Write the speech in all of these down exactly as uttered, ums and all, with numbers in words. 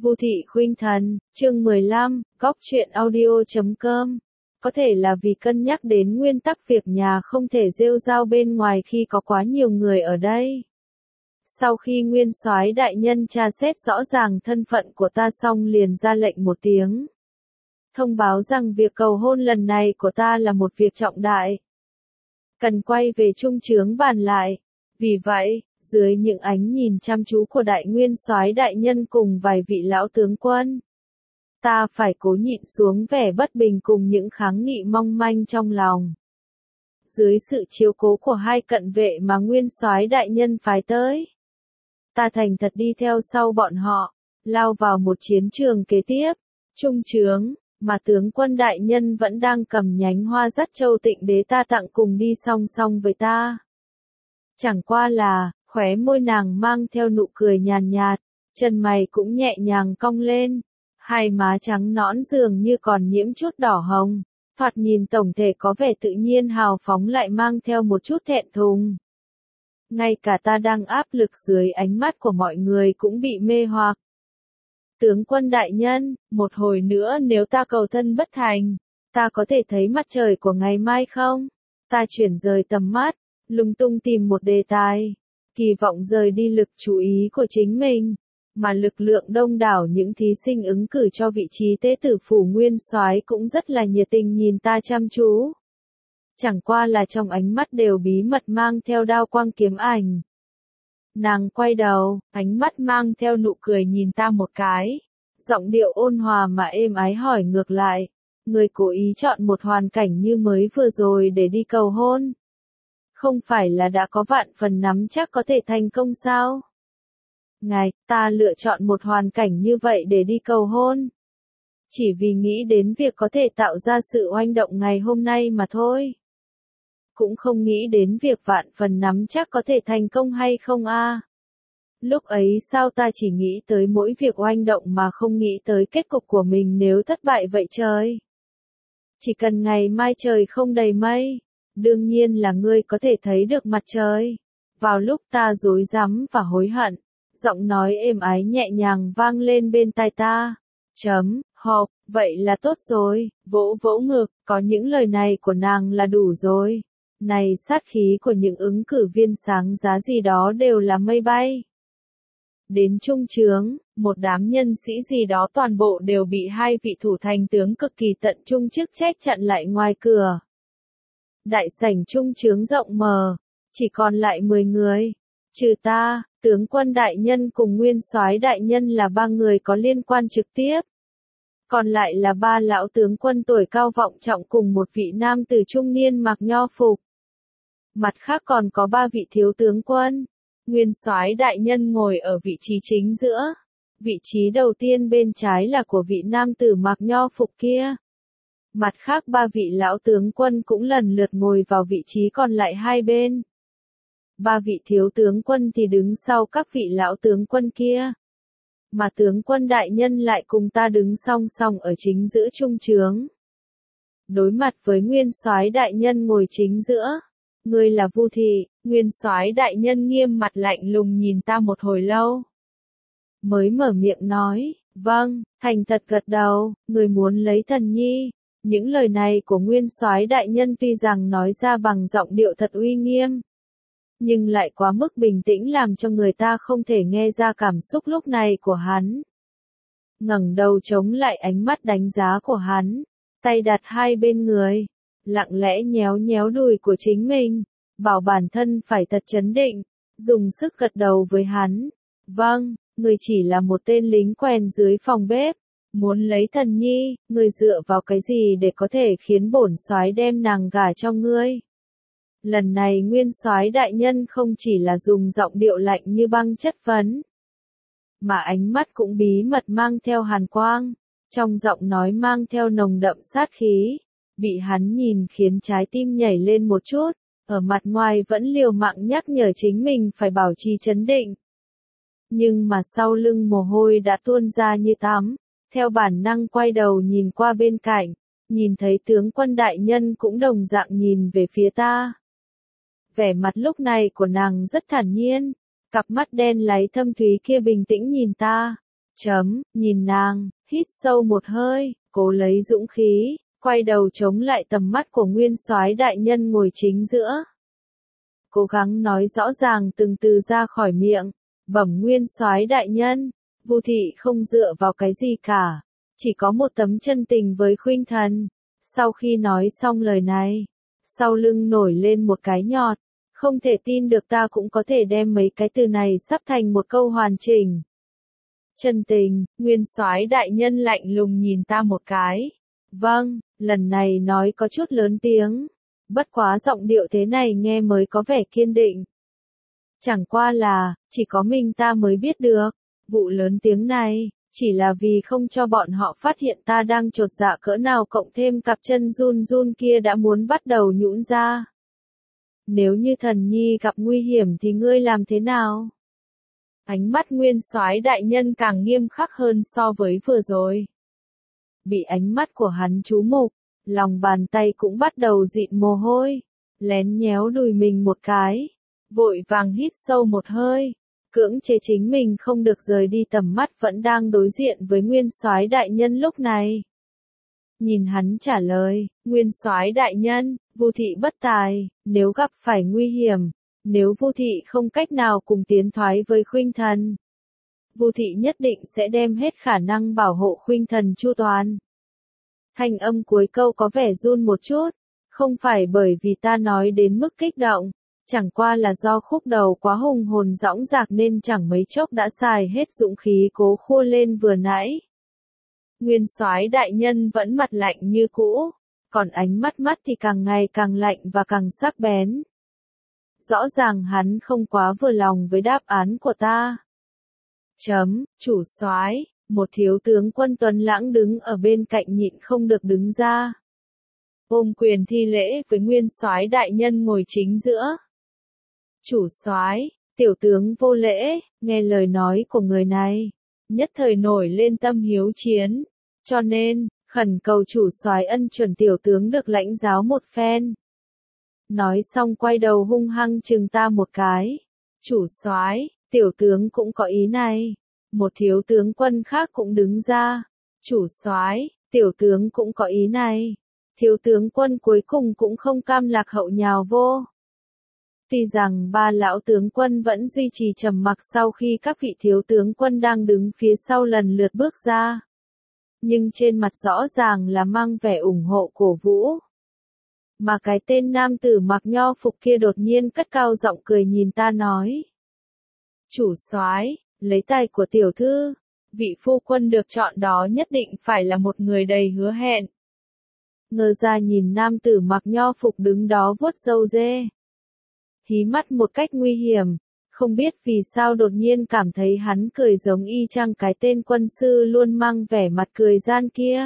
Vu Thị Khuynh Thần, chương mười lăm, góc truyện audio chấm com. Có thể là vì cân nhắc đến nguyên tắc việc nhà không thể rêu rao bên ngoài khi có quá nhiều người ở đây. Sau khi Nguyên Soái đại nhân tra xét rõ ràng thân phận của ta xong liền ra lệnh một tiếng. Thông báo rằng việc cầu hôn lần này của ta là một việc trọng đại. Cần quay về trung trướng bàn lại. Vì vậy, dưới những ánh nhìn chăm chú của đại nguyên soái đại nhân cùng vài vị lão tướng quân, ta phải cố nhịn xuống vẻ bất bình cùng những kháng nghị mong manh trong lòng. Dưới sự chiếu cố của hai cận vệ mà nguyên soái đại nhân phái tới, ta thành thật đi theo sau bọn họ, lao vào một chiến trường kế tiếp, trung trướng, mà tướng quân đại nhân vẫn đang cầm nhánh hoa dắt châu Tịnh đế ta tặng cùng đi song song với ta. Chẳng qua là, khóe môi nàng mang theo nụ cười nhàn nhạt, chân mày cũng nhẹ nhàng cong lên, hai má trắng nõn dường như còn nhiễm chút đỏ hồng, thoạt nhìn tổng thể có vẻ tự nhiên hào phóng lại mang theo một chút thẹn thùng. Ngay cả ta đang áp lực dưới ánh mắt của mọi người cũng bị mê hoặc. Tướng quân đại nhân, một hồi nữa nếu ta cầu thân bất thành, ta có thể thấy mặt trời của ngày mai không? Ta chuyển rời tầm mắt, lung tung tìm một đề tài, kỳ vọng rời đi lực chú ý của chính mình, mà lực lượng đông đảo những thí sinh ứng cử cho vị trí tế tử phủ nguyên soái cũng rất là nhiệt tình nhìn ta chăm chú. Chẳng qua là trong ánh mắt đều bí mật mang theo đao quang kiếm ảnh. Nàng quay đầu, ánh mắt mang theo nụ cười nhìn ta một cái, giọng điệu ôn hòa mà êm ái hỏi ngược lại, người cố ý chọn một hoàn cảnh như mới vừa rồi để đi cầu hôn. Không phải là đã có vạn phần nắm chắc có thể thành công sao? Ngài, ta lựa chọn một hoàn cảnh như vậy để đi cầu hôn. Chỉ vì nghĩ đến việc có thể tạo ra sự oanh động ngày hôm nay mà thôi. Cũng không nghĩ đến việc vạn phần nắm chắc có thể thành công hay không a. À. Lúc ấy sao ta chỉ nghĩ tới mỗi việc oanh động mà không nghĩ tới kết cục của mình nếu thất bại vậy trời. Chỉ cần ngày mai trời không đầy mây, đương nhiên là ngươi có thể thấy được mặt trời. Vào lúc ta rối rắm và hối hận, giọng nói êm ái nhẹ nhàng vang lên bên tai ta. Chấm, hộp, vậy là tốt rồi, vỗ vỗ ngực, có những lời này của nàng là đủ rồi. Này sát khí của những ứng cử viên sáng giá gì đó đều là mây bay. Đến trung trướng, một đám nhân sĩ gì đó toàn bộ đều bị hai vị thủ thành tướng cực kỳ tận trung chức trách chặn lại ngoài cửa. Đại sảnh trung trướng rộng mờ, chỉ còn lại mười người. Trừ ta, tướng quân đại nhân cùng nguyên soái đại nhân là ba người có liên quan trực tiếp. Còn lại là ba lão tướng quân tuổi cao vọng trọng cùng một vị nam tử trung niên mặc nho phục. Mặt khác còn có ba vị thiếu tướng quân. Nguyên soái đại nhân ngồi ở vị trí chính giữa. Vị trí đầu tiên bên trái là của vị nam tử mặc nho phục kia. Mặt khác ba vị lão tướng quân cũng lần lượt ngồi vào vị trí còn lại hai bên. Ba vị thiếu tướng quân thì đứng sau các vị lão tướng quân kia. Mà tướng quân đại nhân lại cùng ta đứng song song ở chính giữa trung trướng. Đối mặt với nguyên soái đại nhân ngồi chính giữa. Ngươi là Vu Thị, nguyên soái đại nhân nghiêm mặt lạnh lùng nhìn ta một hồi lâu. Mới mở miệng nói, vâng, thành thật gật đầu, người muốn lấy thần nhi. Những lời này của nguyên soái đại nhân tuy rằng nói ra bằng giọng điệu thật uy nghiêm, nhưng lại quá mức bình tĩnh làm cho người ta không thể nghe ra cảm xúc lúc này của hắn. Ngẩng đầu chống lại ánh mắt đánh giá của hắn, tay đặt hai bên người, lặng lẽ nhéo nhéo đùi của chính mình, bảo bản thân phải thật trấn định, dùng sức gật đầu với hắn. Vâng, người chỉ là một tên lính quèn dưới phòng bếp, muốn lấy thần nhi, người dựa vào cái gì để có thể khiến bổn soái đem nàng gả cho ngươi? Lần này nguyên soái đại nhân không chỉ là dùng giọng điệu lạnh như băng chất vấn, mà ánh mắt cũng bí mật mang theo hàn quang, trong giọng nói mang theo nồng đậm sát khí, bị hắn nhìn khiến trái tim nhảy lên một chút, ở mặt ngoài vẫn liều mạng nhắc nhở chính mình phải bảo trì trấn định. Nhưng mà sau lưng mồ hôi đã tuôn ra như tắm, theo bản năng quay đầu nhìn qua bên cạnh, nhìn thấy tướng quân đại nhân cũng đồng dạng nhìn về phía ta. Vẻ mặt lúc này của nàng rất thản nhiên, cặp mắt đen láy thâm thúy kia bình tĩnh nhìn ta. Chấm, nhìn nàng, hít sâu một hơi, cố lấy dũng khí, quay đầu chống lại tầm mắt của nguyên soái đại nhân ngồi chính giữa. Cố gắng nói rõ ràng từng từ ra khỏi miệng, bẩm nguyên soái đại nhân, Vu thị không dựa vào cái gì cả, chỉ có một tấm chân tình với khuynh thần. Sau khi nói xong lời này, sau lưng nổi lên một cái nhọt, không thể tin được ta cũng có thể đem mấy cái từ này sắp thành một câu hoàn chỉnh. Chân tình, nguyên soái đại nhân lạnh lùng nhìn ta một cái. Vâng, lần này nói có chút lớn tiếng, bất quá giọng điệu thế này nghe mới có vẻ kiên định. Chẳng qua là, chỉ có mình ta mới biết được, vụ lớn tiếng này, chỉ là vì không cho bọn họ phát hiện ta đang chột dạ cỡ nào, cộng thêm cặp chân run run kia đã muốn bắt đầu nhũn ra. Nếu như thần nhi gặp nguy hiểm thì ngươi làm thế nào? Ánh mắt nguyên soái đại nhân càng nghiêm khắc hơn so với vừa rồi. Bị ánh mắt của hắn chú mục, lòng bàn tay cũng bắt đầu dịn mồ hôi, lén nhéo đùi mình một cái, vội vàng hít sâu một hơi, cưỡng chế chính mình không được rời đi tầm mắt vẫn đang đối diện với nguyên soái đại nhân lúc này. Nhìn hắn trả lời, nguyên soái đại nhân, Vu thị bất tài, nếu gặp phải nguy hiểm, nếu Vu thị không cách nào cùng tiến thoái với khuynh thần, Vu thị nhất định sẽ đem hết khả năng bảo hộ khuynh thần chu toàn. Thanh âm cuối câu có vẻ run một chút, không phải bởi vì ta nói đến mức kích động, chẳng qua là do khúc đầu quá hùng hồn dõng dạc nên chẳng mấy chốc đã xài hết dũng khí cố khua lên vừa nãy. Nguyên soái đại nhân vẫn mặt lạnh như cũ, còn ánh mắt mắt thì càng ngày càng lạnh và càng sắc bén. Rõ ràng hắn không quá vừa lòng với đáp án của ta. Chấm, chủ soái, một thiếu tướng quân tuấn lãng đứng ở bên cạnh nhịn không được đứng ra. Ôm quyền thi lễ với nguyên soái đại nhân ngồi chính giữa. Chủ soái, tiểu tướng vô lễ, nghe lời nói của người này, nhất thời nổi lên tâm hiếu chiến, cho nên, khẩn cầu chủ soái ân chuẩn tiểu tướng được lãnh giáo một phen. Nói xong quay đầu hung hăng chừng ta một cái. Chủ soái, tiểu tướng cũng có ý này. Một thiếu tướng quân khác cũng đứng ra. Chủ soái, tiểu tướng cũng có ý này. Thiếu tướng quân cuối cùng cũng không cam lạc hậu nhào vô. Tuy rằng ba lão tướng quân vẫn duy trì trầm mặc sau khi các vị thiếu tướng quân đang đứng phía sau lần lượt bước ra. Nhưng trên mặt rõ ràng là mang vẻ ủng hộ cổ vũ. Mà cái tên nam tử mặc nho phục kia đột nhiên cất cao giọng cười nhìn ta nói. Chủ soái, lấy tài của tiểu thư, vị phu quân được chọn đó nhất định phải là một người đầy hứa hẹn. Ngơ ra nhìn nam tử mặc nho phục đứng đó vuốt râu dê. Hí mắt một cách nguy hiểm, không biết vì sao đột nhiên cảm thấy hắn cười giống y chang cái tên quân sư luôn mang vẻ mặt cười gian kia.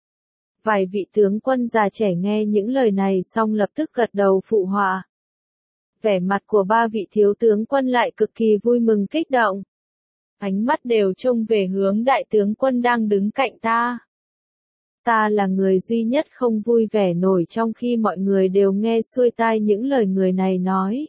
Vài vị tướng quân già trẻ nghe những lời này xong lập tức gật đầu phụ họa. Vẻ mặt của ba vị thiếu tướng quân lại cực kỳ vui mừng kích động. Ánh mắt đều trông về hướng đại tướng quân đang đứng cạnh ta. Ta là người duy nhất không vui vẻ nổi trong khi mọi người đều nghe xuôi tai những lời người này nói.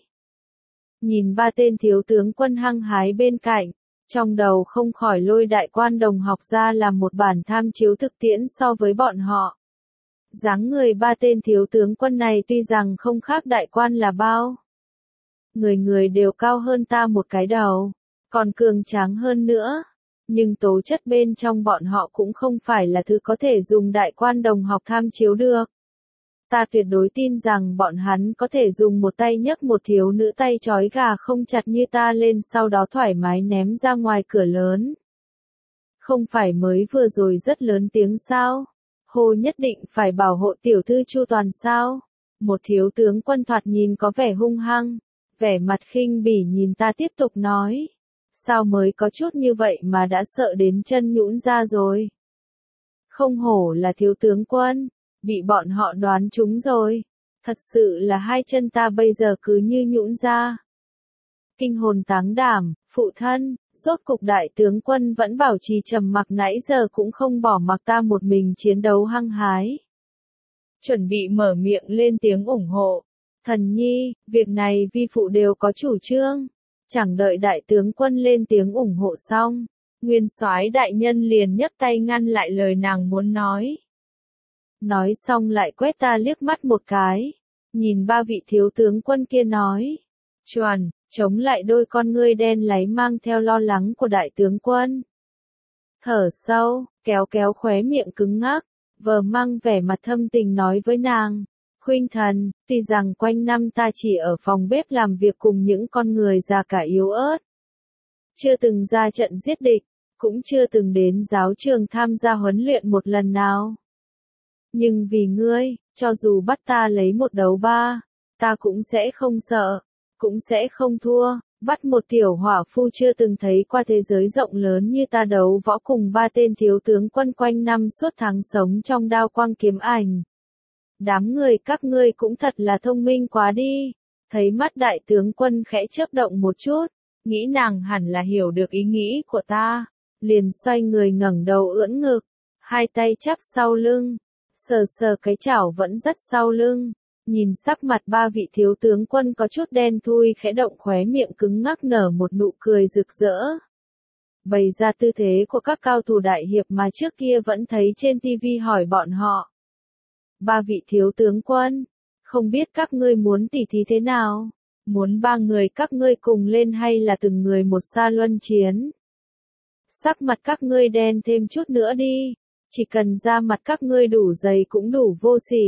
Nhìn ba tên thiếu tướng quân hăng hái bên cạnh, trong đầu không khỏi lôi đại quan đồng học ra làm một bản tham chiếu thực tiễn so với bọn họ. Dáng người ba tên thiếu tướng quân này tuy rằng không khác đại quan là bao. Người người đều cao hơn ta một cái đầu, còn cường tráng hơn nữa. Nhưng tố chất bên trong bọn họ cũng không phải là thứ có thể dùng đại quan đồng học tham chiếu được. Ta tuyệt đối tin rằng bọn hắn có thể dùng một tay nhấc một thiếu nữ tay trói gà không chặt như ta lên sau đó thoải mái ném ra ngoài cửa lớn. Không phải mới vừa rồi rất lớn tiếng sao? Hồ nhất định phải bảo hộ tiểu thư chu toàn sao? Một thiếu tướng quân thoạt nhìn có vẻ hung hăng, vẻ mặt khinh bỉ nhìn ta tiếp tục nói. Sao mới có chút như vậy mà đã sợ đến chân nhũn ra rồi? Không hổ là thiếu tướng quân, bị bọn họ đoán trúng rồi. Thật sự là hai chân ta bây giờ cứ như nhũn ra. Kinh hồn táng đảm, phụ thân, rốt cục đại tướng quân vẫn bảo trì trầm mặc nãy giờ cũng không bỏ mặc ta một mình chiến đấu hăng hái. Chuẩn bị mở miệng lên tiếng ủng hộ. Thần nhi, việc này vi phụ đều có chủ trương. Chẳng đợi đại tướng quân lên tiếng ủng hộ xong, Nguyên soái đại nhân liền nhấc tay ngăn lại lời nàng muốn nói. Nói xong lại quét ta liếc mắt một cái, nhìn ba vị thiếu tướng quân kia nói. Chuẩn, chống lại đôi con ngươi đen láy mang theo lo lắng của đại tướng quân. Thở sâu, kéo kéo khóe miệng cứng ngắc, vờ mang vẻ mặt thâm tình nói với nàng. Khuynh thần, tuy rằng quanh năm ta chỉ ở phòng bếp làm việc cùng những con người già cả yếu ớt. Chưa từng ra trận giết địch, cũng chưa từng đến giáo trường tham gia huấn luyện một lần nào. Nhưng vì ngươi, cho dù bắt ta lấy một đấu ba, ta cũng sẽ không sợ, cũng sẽ không thua. Bắt một tiểu hỏa phu chưa từng thấy qua thế giới rộng lớn như ta đấu võ cùng ba tên thiếu tướng quân quanh năm suốt tháng sống trong đao quang kiếm ảnh. Đám người các ngươi cũng thật là thông minh quá đi. Thấy mắt đại tướng quân khẽ chớp động một chút, nghĩ nàng hẳn là hiểu được ý nghĩ của ta, liền xoay người ngẩng đầu ưỡn ngực, hai tay chắp sau lưng, sờ sờ cái chảo vẫn rất sau lưng. Nhìn sắc mặt ba vị thiếu tướng quân có chút đen thui khẽ động khóe miệng cứng ngắc nở một nụ cười rực rỡ. Bày ra tư thế của các cao thủ đại hiệp mà trước kia vẫn thấy trên tivi hỏi bọn họ. Ba vị thiếu tướng quân, không biết các ngươi muốn tỉ thí thế nào? Muốn ba người các ngươi cùng lên hay là từng người một xa luân chiến? Sắc mặt các ngươi đen thêm chút nữa đi, chỉ cần da mặt các ngươi đủ dày cũng đủ vô sỉ.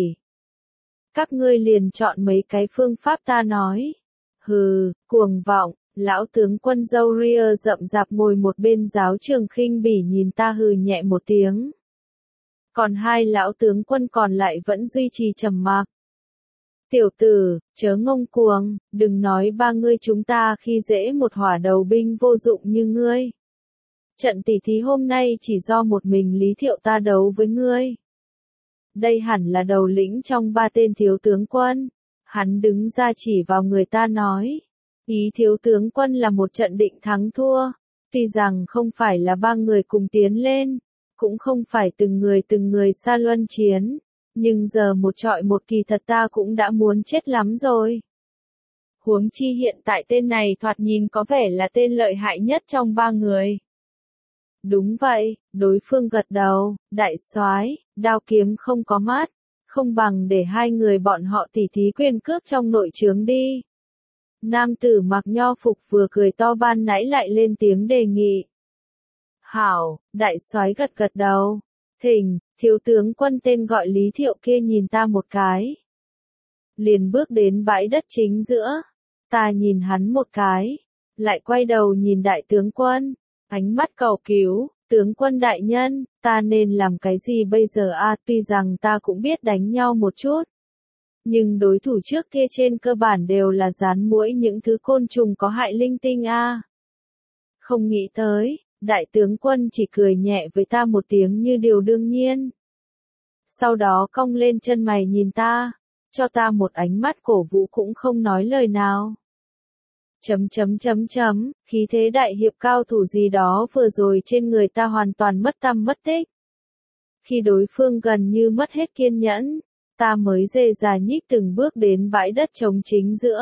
Các ngươi liền chọn mấy cái phương pháp ta nói. Hừ, cuồng vọng, lão tướng quân râu ria rậm rạp ngồi một bên giáo trường khinh bỉ nhìn ta hừ nhẹ một tiếng. Còn hai lão tướng quân còn lại vẫn duy trì trầm mặc. Tiểu tử, chớ ngông cuồng, đừng nói ba ngươi chúng ta khi dễ một hỏa đầu binh vô dụng như ngươi. Trận tỉ thí hôm nay chỉ do một mình Lý Thiệu ta đấu với ngươi. Đây hẳn là đầu lĩnh trong ba tên thiếu tướng quân. Hắn đứng ra chỉ vào người ta nói. Ý thiếu tướng quân là một trận định thắng thua. Tuy rằng không phải là ba người cùng tiến lên. Cũng không phải từng người từng người xa luân chiến. Nhưng giờ một trọi một kỳ thật ta cũng đã muốn chết lắm rồi. Huống chi hiện tại tên này thoạt nhìn có vẻ là tên lợi hại nhất trong ba người. Đúng vậy, đối phương gật đầu, đại soái, đao kiếm không có mắt, không bằng để hai người bọn họ tỉ thí quyền cước trong nội trướng đi. Nam tử mặc nho phục vừa cười to ban nãy lại lên tiếng đề nghị. Hảo, đại soái gật gật đầu. Thỉnh, thiếu tướng quân tên gọi Lý Thiệu kia nhìn ta một cái. Liền bước đến bãi đất chính giữa. Ta nhìn hắn một cái. Lại quay đầu nhìn đại tướng quân. Ánh mắt cầu cứu, tướng quân đại nhân, ta nên làm cái gì bây giờ a? À, tuy rằng ta cũng biết đánh nhau một chút. Nhưng đối thủ trước kia trên cơ bản đều là rán muỗi những thứ côn trùng có hại linh tinh a. À. Không nghĩ tới, đại tướng quân chỉ cười nhẹ với ta một tiếng như điều đương nhiên. Sau đó cong lên chân mày nhìn ta, cho ta một ánh mắt cổ vũ cũng không nói lời nào. Chấm chấm chấm chấm, khí thế đại hiệp cao thủ gì đó vừa rồi trên người ta hoàn toàn mất tăm mất tích. Khi đối phương gần như mất hết kiên nhẫn, ta mới dề dà nhích từng bước đến bãi đất trống chính giữa.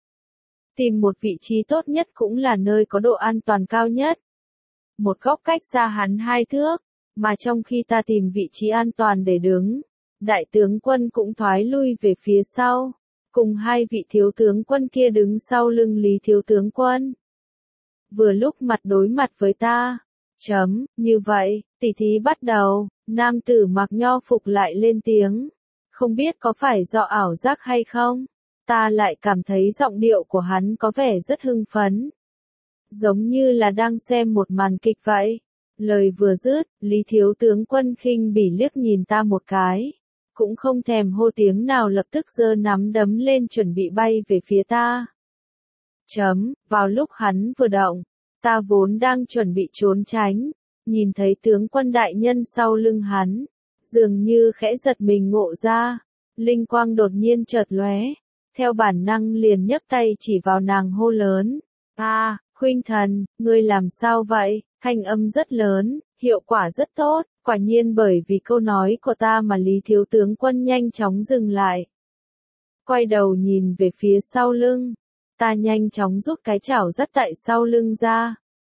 Tìm một vị trí tốt nhất cũng là nơi có độ an toàn cao nhất. Một góc cách xa hắn hai thước, mà trong khi ta tìm vị trí an toàn để đứng, đại tướng quân cũng thoái lui về phía sau. Cùng hai vị thiếu tướng quân kia đứng sau lưng Lý thiếu tướng quân. Vừa lúc mặt đối mặt với ta. Chấm, như vậy, tỉ thí bắt đầu, nam tử mặc nho phục lại lên tiếng. Không biết có phải do ảo giác hay không? Ta lại cảm thấy giọng điệu của hắn có vẻ rất hưng phấn. Giống như là đang xem một màn kịch vậy. Lời vừa dứt, Lý thiếu tướng quân khinh bỉ liếc nhìn ta một cái. Cũng không thèm hô tiếng nào lập tức giơ nắm đấm lên chuẩn bị bay về phía ta. Chấm, vào lúc hắn vừa động, ta vốn đang chuẩn bị trốn tránh, nhìn thấy tướng quân đại nhân sau lưng hắn, dường như khẽ giật mình ngộ ra, linh quang đột nhiên chợt lóe, theo bản năng liền nhấc tay chỉ vào nàng hô lớn. A, à, Khuynh thần, ngươi làm sao vậy? Thanh âm rất lớn, hiệu quả rất tốt. Quả nhiên bởi vì câu nói của ta mà Lý thiếu tướng quân nhanh chóng dừng lại. Quay đầu nhìn về phía sau lưng. Ta nhanh chóng rút cái chảo dắt tại sau lưng ra.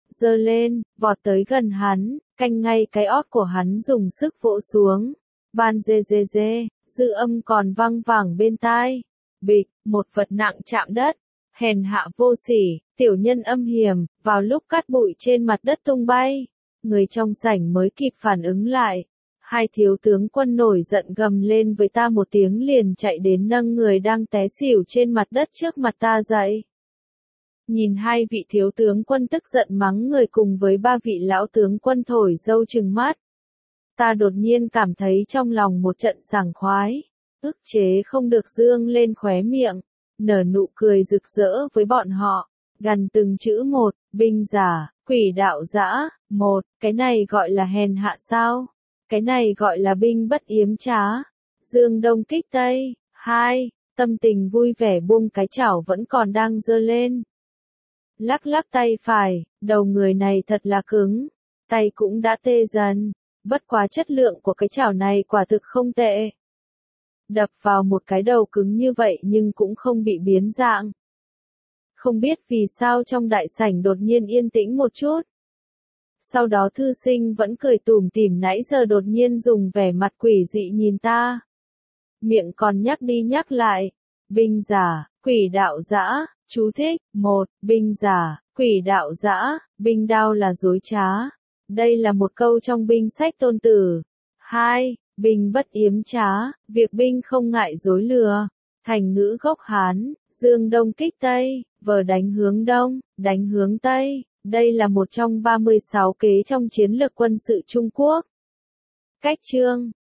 giơ lên, vọt tới gần hắn, canh ngay cái ót của hắn dùng sức vỗ xuống. Ban dê dê dê, dư âm còn vang vẳng bên tai. Bịch, một vật nặng chạm đất. Hèn hạ vô sỉ, tiểu nhân âm hiểm, vào lúc cát bụi trên mặt đất tung bay. Người trong sảnh mới kịp phản ứng lại. Hai thiếu tướng quân nổi giận gầm lên với ta một tiếng liền chạy đến nâng người đang té xỉu trên mặt đất trước mặt ta dậy. Nhìn hai vị thiếu tướng quân tức giận mắng người cùng với ba vị lão tướng quân thổi dâu trừng mắt. Ta đột nhiên cảm thấy trong lòng một trận sảng khoái, ức chế không được dương lên khóe miệng, nở nụ cười rực rỡ với bọn họ, gằn từng chữ một, binh giả, quỷ đạo dã, một, cái này gọi là hèn hạ sao? Cái này gọi là binh bất yếm trá. Dương đông kích tây, hai, tâm tình vui vẻ buông cái chảo vẫn còn đang giơ lên. Lắc lắc tay phải, đầu người này thật là cứng, tay cũng đã tê dần, bất quá chất lượng của cái chảo này quả thực không tệ. Đập vào một cái đầu cứng như vậy nhưng cũng không bị biến dạng. Không biết vì sao trong đại sảnh đột nhiên yên tĩnh một chút. Sau đó thư sinh vẫn cười tủm tỉm nãy giờ đột nhiên dùng vẻ mặt quỷ dị nhìn ta. Miệng còn nhắc đi nhắc lại. Binh giả, quỷ đạo dã, chú thích, một, binh giả, quỷ đạo dã, binh đao là dối trá. Đây là một câu trong binh sách Tôn Tử. Hai, binh bất yếm trá, việc binh không ngại dối lừa. Thành ngữ gốc Hán, dương đông kích tây, vờ đánh hướng đông, đánh hướng tây. Đây là một trong ba mươi sáu kế trong chiến lược quân sự Trung Quốc. Cách chương